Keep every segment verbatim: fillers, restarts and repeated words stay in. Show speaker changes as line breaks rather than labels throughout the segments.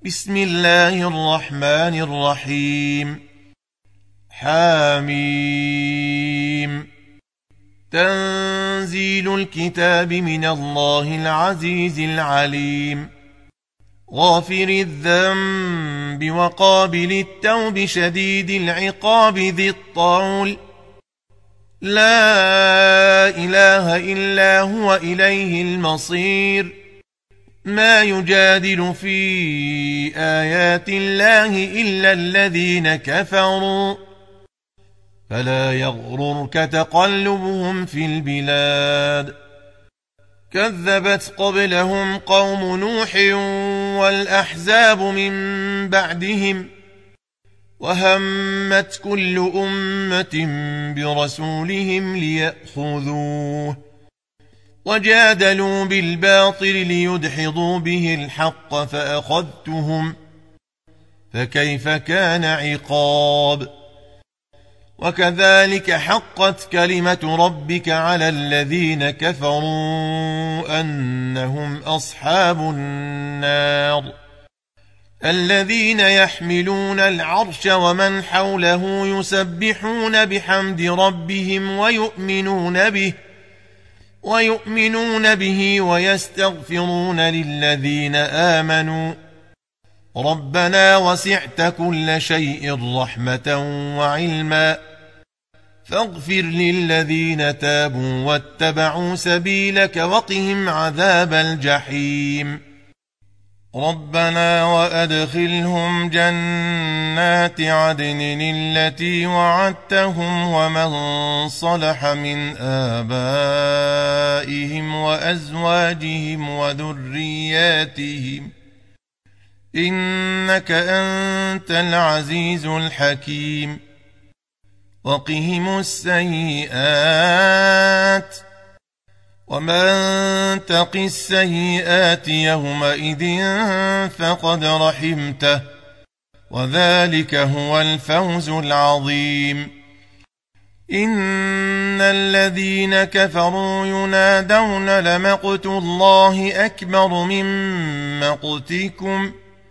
بسم الله الرحمن الرحيم. حاميم. تنزيل الكتاب من الله العزيز العليم. غافر الذنب وقابل التوب شديد العقاب ذي الطول، لا إله إلا هو إليه المصير. ما يجادل في آيات الله إلا الذين كفروا، فلا يغررك تقلبهم في البلاد. كذبت قبلهم قوم نوح والأحزاب من بعدهم، وهمت كل أمة برسولهم ليأخذوه، وجادلوا بالباطل ليدحضوا به الحق فأخذتهم، فكيف كان عقاب. وكذلك حقت كلمة ربك على الذين كفروا أنهم أصحاب النار، الذين يحملون العرش ومن حوله يسبحون بحمد ربهم ويؤمنون به ويؤمنون به ويستغفرون للذين آمنوا ربنا وسعت كل شيء رحمة وعلما فاغفر للذين تابوا واتبعوا سبيلك وقهم عذاب الجحيم. ربنا وأدخلهم جنات عدن التي وعدتهم ومن صلح من آبائهم وأزواجهم وذرياتهم إنك أنت العزيز الحكيم. وقهم السيئات ومن تق السيئات يومئذ فقد رحمته وذلك هو الفوز العظيم. إن الذين كفروا ينادون لمقت الله أكبر من مقتكم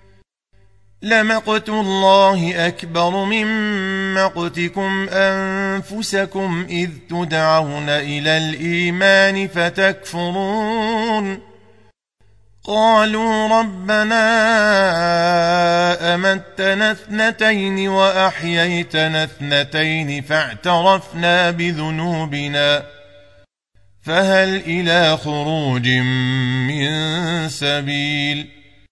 لمقت الله أكبر من مقتكم أنفسكم إذ تدعون إلى الإيمان فتكفرون. قالوا ربنا أمتنا اثنتين وأحييتنا اثنتين فاعترفنا بذنوبنا فهل إلى خروج من سبيل.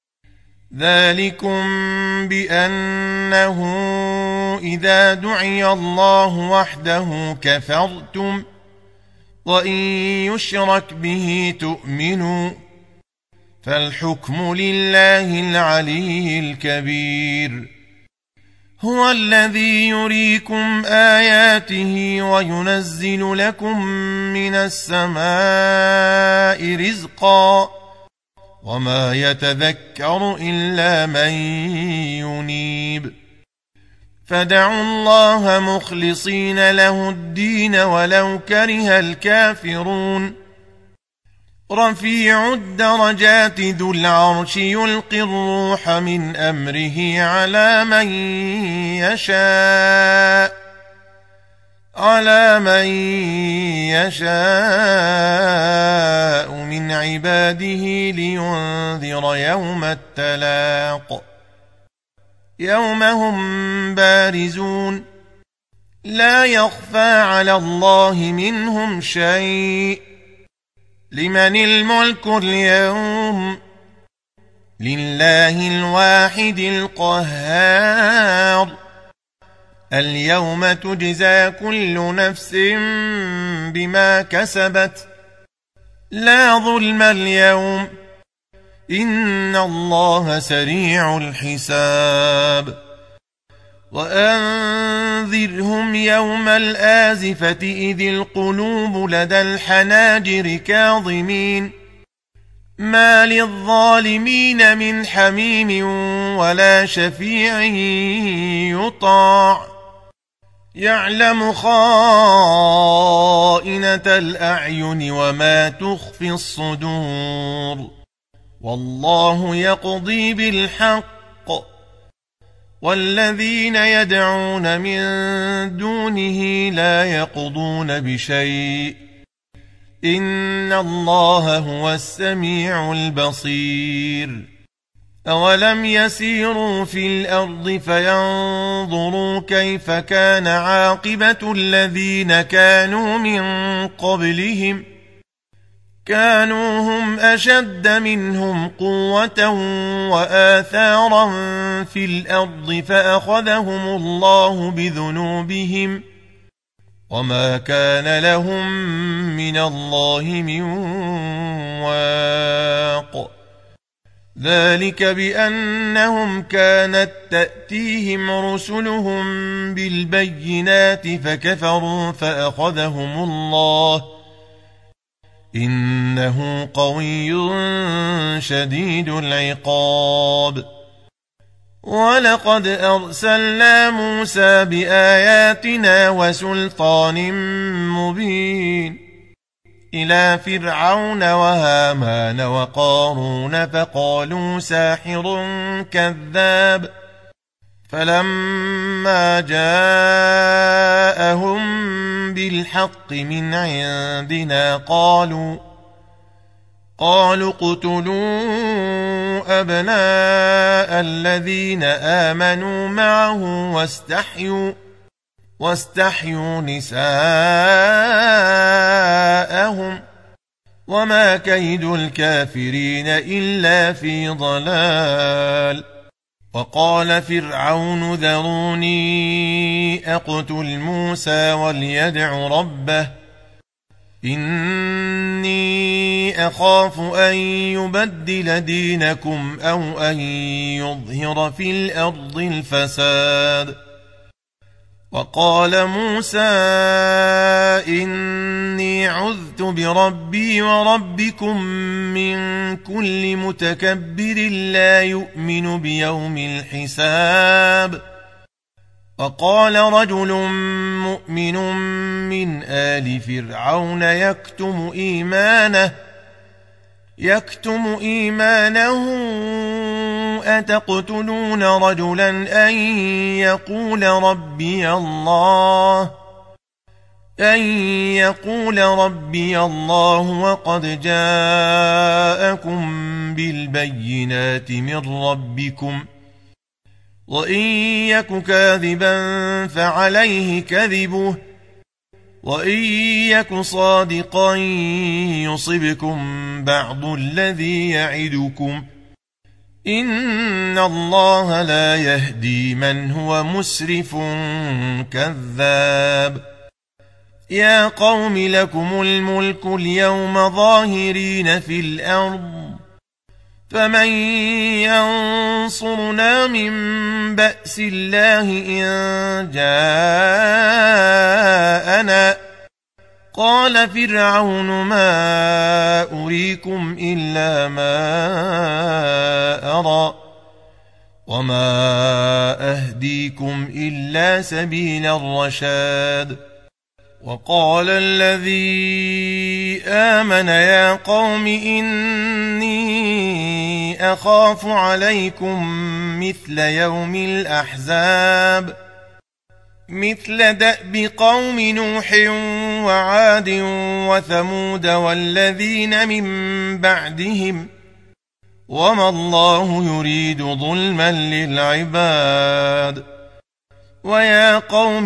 ذلكم بأنه إذا دعي الله وحده كفرتم وإن يشرك به تؤمنوا فالحكم لله العلي الكبير. هو الذي يريكم آياته وينزل لكم من السماء رزقا وما يتذكر إلا من ينيب. فدعوا الله مخلصين له الدين ولو كره الكافرون. رفيع الدرجات ذو العرش يلقي الروح من أمره على من يشاء على من يشاء من عباده لينذر يوم التلاق يوم هم بارزون لا يخفى على الله منهم شيء. لمن الملك اليوم لله الواحد القهار. اليوم تجزى كل نفس بما كسبت لا ظلم اليوم إن الله سريع الحساب. وأنذرهم يوم الآزفة إذ القلوب لدى الحناجر كاظمين ما للظالمين من حميم ولا شفيع يطاع يعلم خائنة الأعين وما تخفي الصدور والله يقضي بالحق والذين يدعون من دونه لا يقضون بشيء إن الله هو السميع البصير أولم يسيروا في الأرض فينظروا كيف كان عاقبة الذين كانوا من قبلهم كانوا هم أشد منهم قوة وآثارا في الأرض فأخذهم الله بذنوبهم وما كان لهم من الله من واق ذلك بأنهم كانت تأتيهم رسلهم بالبينات فكفروا فأخذهم الله إنه قوي شديد العقاب ولقد أرسلنا موسى بآياتنا وسلطان مبين إلى فرعون وهامان وقارون فقالوا ساحر كذاب فلما جاءهم بالحق من عندنا قالوا قالوا اقتلوا أبناء الذين آمنوا معه واستحيوا واستحيوا نساءهم وما كيد الكافرين إلا في ضلال وقال فرعون ذروني أقتل موسى وليدع ربه إني أخاف أن يبدل دينكم أو أن يظهر في الأرض الفساد وقال موسى إني عذت بربي وربكم من كل متكبر لا يؤمن بيوم الحساب وقال رجل مؤمن من آل فرعون يكتم إيمانه يكتم إيمانه أتقتلون رجلا أن يقول ربي الله أن يقول ربي الله وقد جاءكم بالبينات من ربكم وإن يك كاذبا فعليه كذبه وإن يك صادقا يصبكم بعض الذي يعدكم إن الله لا يهدي من هو مسرف كذاب يا قوم لكم الملك اليوم ظاهرين في الأرض فمن ينصرنا من بأس الله إن جاءنا قال فرعون ما أريكم إلا ما أرى وما أهديكم إلا سبيل الرشاد وقال الذي آمن يا قوم إني أخاف عليكم مثل يوم الأحزاب مثل دأب قوم نوح وعاد وثمود والذين من بعدهم وما الله يريد ظلما للعباد ويا قوم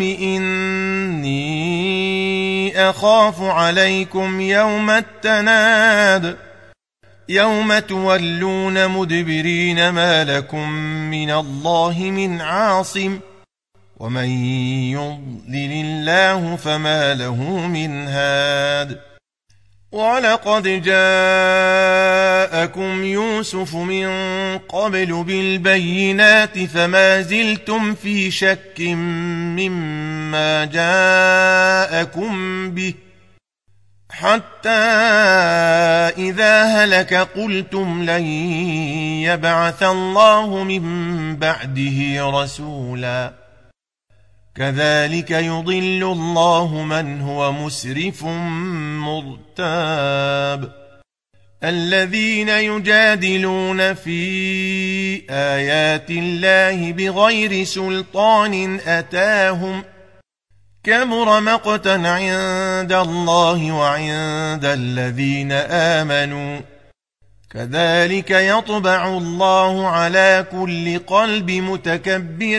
إني أخاف عليكم يوم التناد يوم تولون مدبرين ما لكم من الله من عاصم ومن يضلل الله فما له من هاد ولقد جاءكم يوسف من قبل بالبينات فما زلتم في شك مما جاءكم به حتى إذا هلك قلتم لن يبعث الله من بعده رسولا كذلك يضل الله من هو مسرف مرتاب الذين يجادلون في آيات الله بغير سلطان أتاهم كبر مقتا عند الله وعند الذين آمنوا كذلك يطبع الله على كل قلب متكبر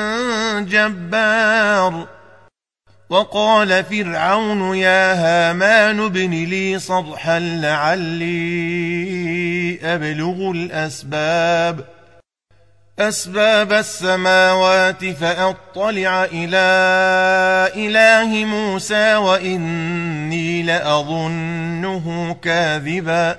جبار. وقال فرعون يا هامان ابن لي صرحا لعلي أبلغ الأسباب أسباب السماوات فأطلع إلى إله موسى وإني لأظنه كاذبا.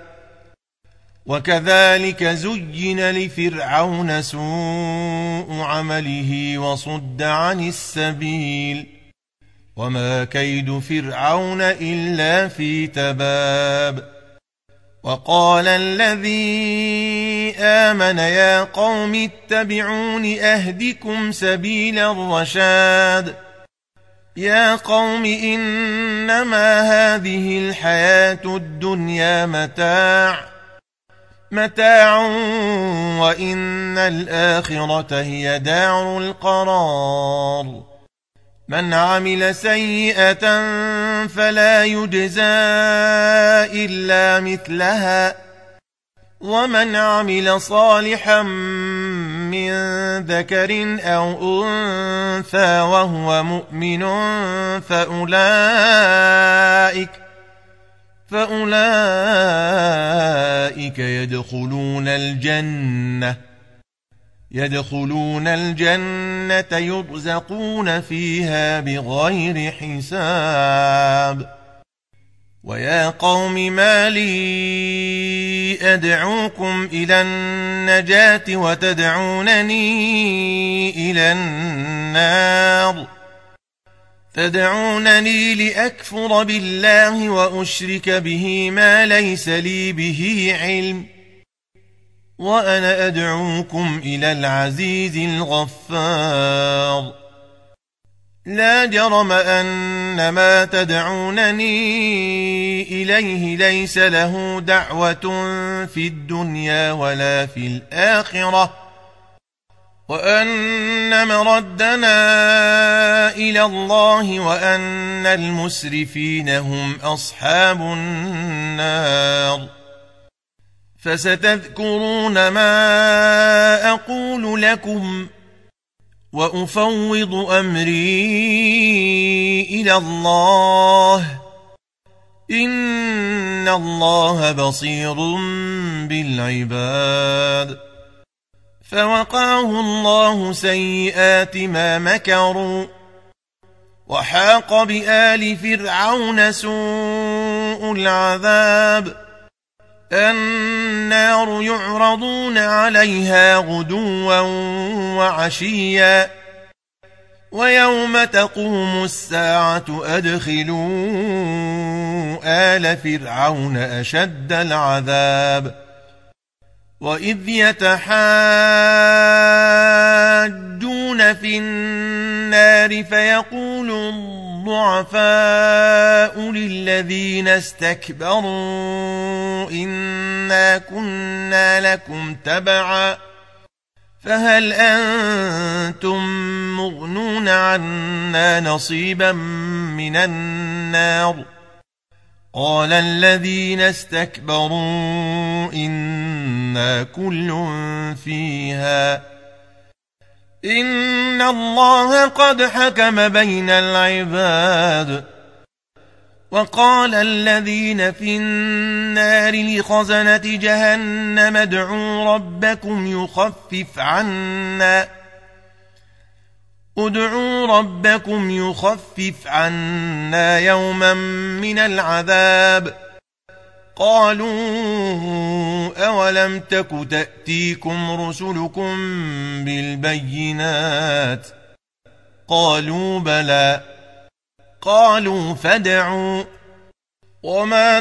وكذلك زين لفرعون سوء عمله وصد عن السبيل وما كيد فرعون إلا في تباب. وقال الذي آمن يا قوم اتبعون أهدكم سبيل الرشاد. يا قوم إنما هذه الحياة الدنيا متاع متاع وإن الآخرة هي دار القرار. من عمل سيئة فلا يجزى إلا مثلها ومن عمل صالحا من ذكر أو أنثى وهو مؤمن فأولئك فأولئك يدخلون الجنة يدخلون الجنة يرزقون فيها بغير حساب. ويا قوم ما لي أدعوكم إلى النجاة وتدعونني إلى النار تدعونني لأكفر بالله وأشرك به ما ليس لي به علم وأنا أدعوكم إلى العزيز الغفار. لا جرم أن ما تدعونني إليه ليس له دعوة في الدنيا ولا في الآخرة وأن مردنا إلى الله وأن المسرفين هم أصحاب النار. فستذكرون ما أقول لكم وأفوض أمري إلى الله إن الله بصير بالعباد. فوقاه الله سيئات ما مكروا وحاق بآل فرعون سوء العذاب. النار يعرضون عليها غدوا وعشيا ويوم تقوم الساعة أدخلوا آل فرعون أشد العذاب. وإذ يتحاجون في النار فيقول الضعفاء للذين استكبروا إنا كنا لكم تبعا فهل أنتم مغنون عنا نصيبا من النار. قال الذين استكبروا إنا كل فيها إن الله قد حكم بين العباد. وقال الذين في النار لخزنة جهنم ادعوا ربكم يخفف عنا ادعوا ربكم يخفف عنا يوما من العذاب. قالوا أولم تك تأتيكم رسلكم بالبينات قالوا بلى قالوا فادعوا وما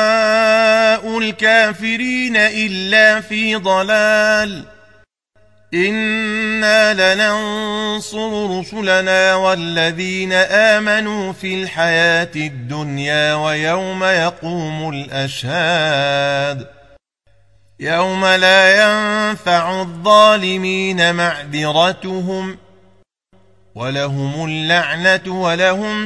دعاء الكافرين إلا في ضلال. إنا لننصر رسلنا والذين آمنوا في الحياة الدنيا ويوم يقوم الأشهاد يوم لا ينفع الظالمين معذرتهم ولهم اللعنة ولهم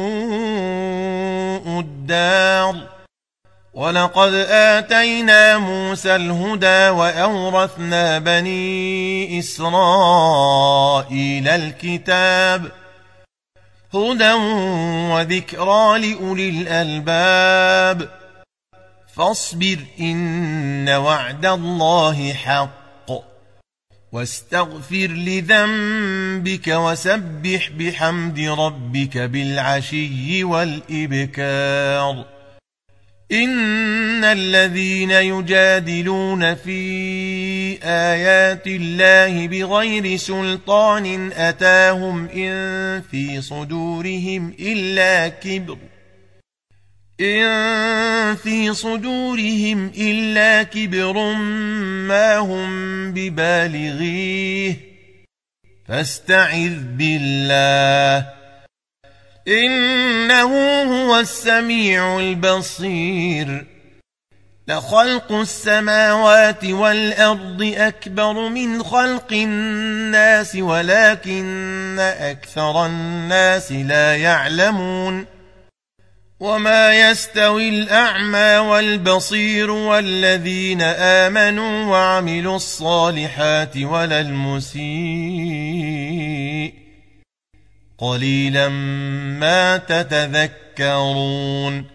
سوء الدار. ولقد آتينا موسى الهدى وأورثنا بني إسرائيل الكتاب هدى وذكرى لأولي الألباب. فاصبر إن وعد الله حق واستغفر لذنبك وسبح بحمد ربك بالعشي والإبكار. إن الذين يجادلون في آيات الله بغير سلطان أتاهم إن في صدورهم إلا كبر إن في صدورهم إلا كبر ما هم ببالغيه فاستعذ بالله إنه هو السميع البصير. لخلق السماوات والأرض أكبر من خلق الناس ولكن أكثر الناس لا يعلمون. وما يستوي الأعمى والبصير والذين آمنوا وعملوا الصالحات ولا المسيء قليلا ما تتذكرون.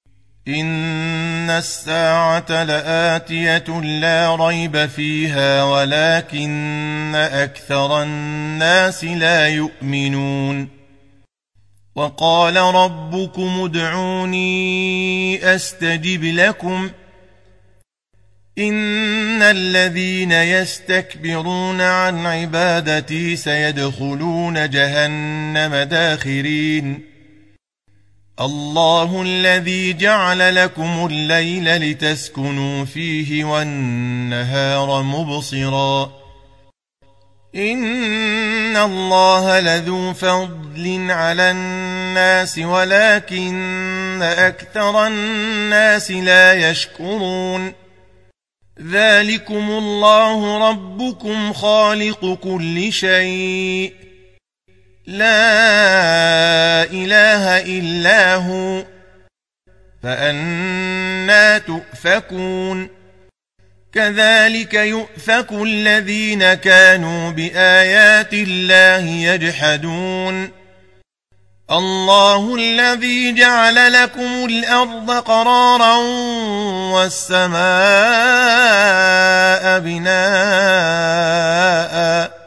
إن الساعة لآتية لا ريب فيها ولكن أكثر الناس لا يؤمنون. وقال ربكم ادعوني أستجب لكم إن الذين يستكبرون عن عبادتي سيدخلون جهنم داخرين. الله الذي جعل لكم الليل لتسكنوا فيه والنهار مبصرا إن الله لذو فضل على الناس ولكن أكثر الناس لا يشكرون. ذلكم الله ربكم خالق كل شيء لا إله إلا هو فأنى تؤفكون. كذلك يؤفك الذين كانوا بآيات الله يجحدون. الله الذي جعل لكم الأرض قرارا والسماء بناء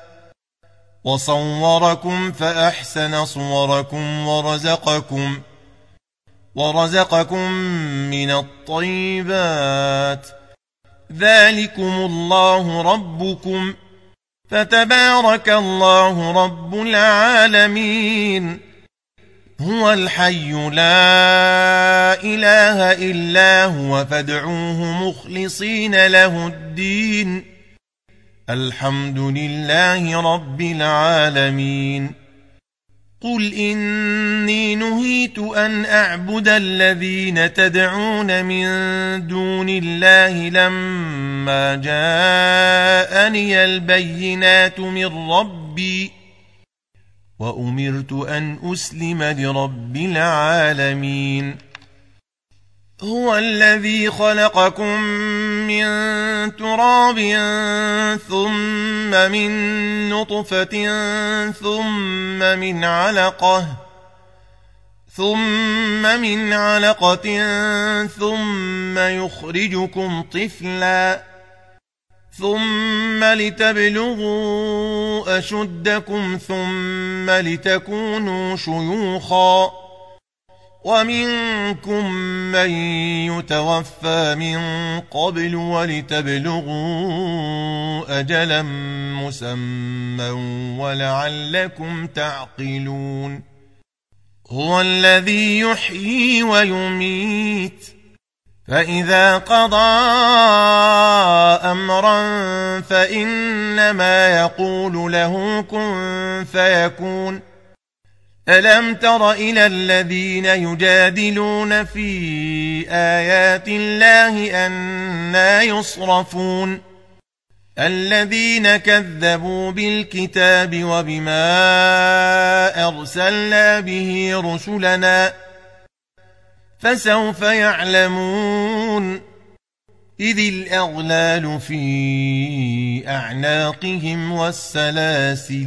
وصوركم فأحسن صوركم ورزقكم ورزقكم من الطيبات. ذلكم الله ربكم فتبارك الله رب العالمين. هو الحي لا إله إلا هو فادعوه مخلصين له الدين. الحمد لله رب العالمين. قل إني نهيت أن أعبد الذين تدعون من دون الله لما جاءني البينات من ربي وأمرت أن أسلم لرب العالمين. هو الذي خلقكم من تراب ثم من نطفة ثم من علقة ثم من علقة ثم يخرجكم طفلا ثم لتبلغوا أشدكم ثم لتكونوا شيوخا ومنكم من يتوفى من قبل ولتبلغوا أجلا مسمى ولعلكم تعقلون. هو الذي يحيي ويميت فإذا قضى أمرا فإنما يقول له كن فيكون. ألم تر إلى الذين يجادلون في آيات الله أنى يصرفون الذين كذبوا بالكتاب وبما أرسلنا به رسلنا فسوف يعلمون إذ الأغلال في أعناقهم والسلاسل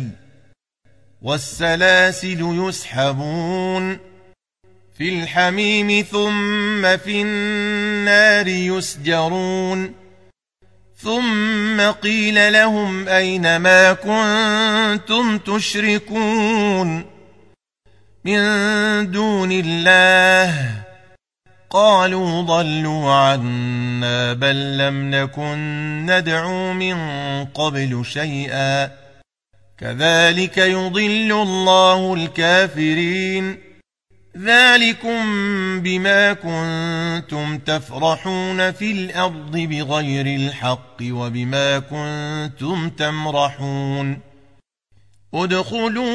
والسلاسل يسحبون في الحميم ثم في النار يسجرون ثم قيل لهم أين ما كنتم تشركون من دون الله قالوا ضلوا عنا بل لم نكن ندعو من قبل شيئا كذلك يضل الله الكافرين ذلكم بما كنتم تفرحون في الأرض بغير الحق وبما كنتم تمرحون ادخلوا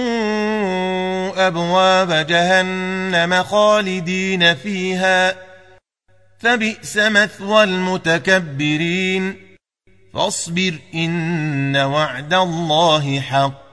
أبواب جهنم خالدين فيها فبئس مثوى المتكبرين فاصبر إن وعد الله حق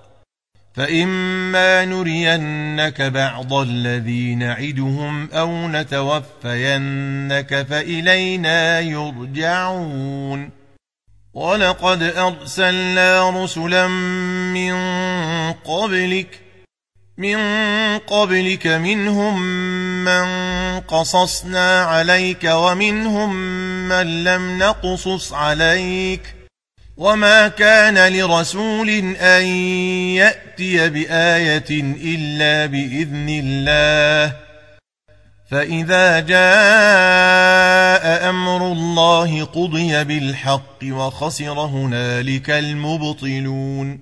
فإما نرينك بعض الذي نعدهم أو نتوفينك فإلينا يرجعون ولقد أرسلنا رسلا من قبلك من قبلك منهم من قصصنا عليك ومنهم من لم نقصص عليك وما كان لرسول أن يأتي بآية إلا بإذن الله فإذا جاء أمر الله قضي بالحق وخسر هنالك المبطلون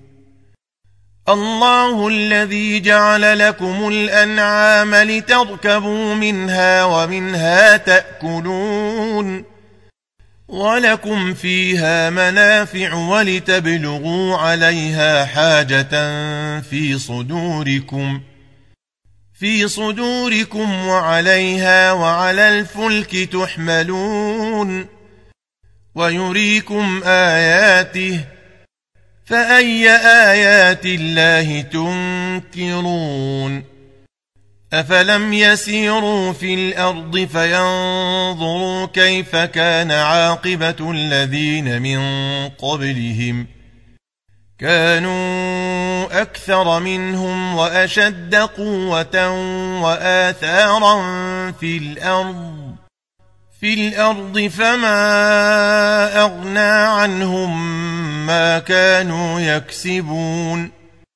الله الذي جعل لكم الأنعام لتركبوا منها ومنها تأكلون ولكم فيها منافع ولتبلغوا عليها حاجة في صدوركم في صدوركم وعليها وعلى الفلك تحملون ويريكم آياته فأي آيات الله تنكرون أفلم يسيروا في الأرض فينظروا كيف كان عاقبة الذين من قبلهم كانوا أكثر منهم وأشد قوة وآثارا في الأرض في الأرض فما أغنى عنهم ما كانوا يكسبون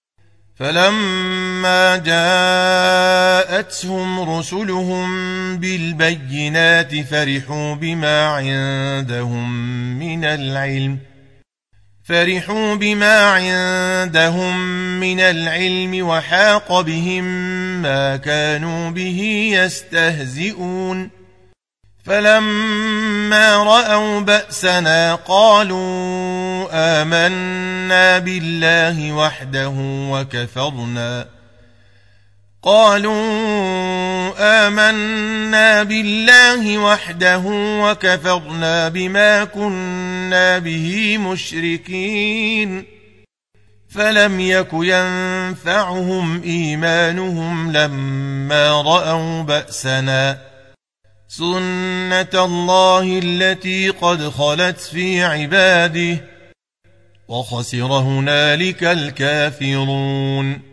فلما جاءتهم رسلهم بالبينات فرحوا بما عندهم من العلم فرحوا بما عندهم من العلم وحاق بهم ما كانوا به يستهزئون فلما رأوا بأسنا قالوا آمنا بالله وحده وكفرنا قالوا آمنا بالله وحده وكفرنا بما كنا به مشركين فلم يك ينفعهم إيمانهم لما رأوا بأسنا سنة الله التي قد خلت في عباده وخسر هنالك الكافرون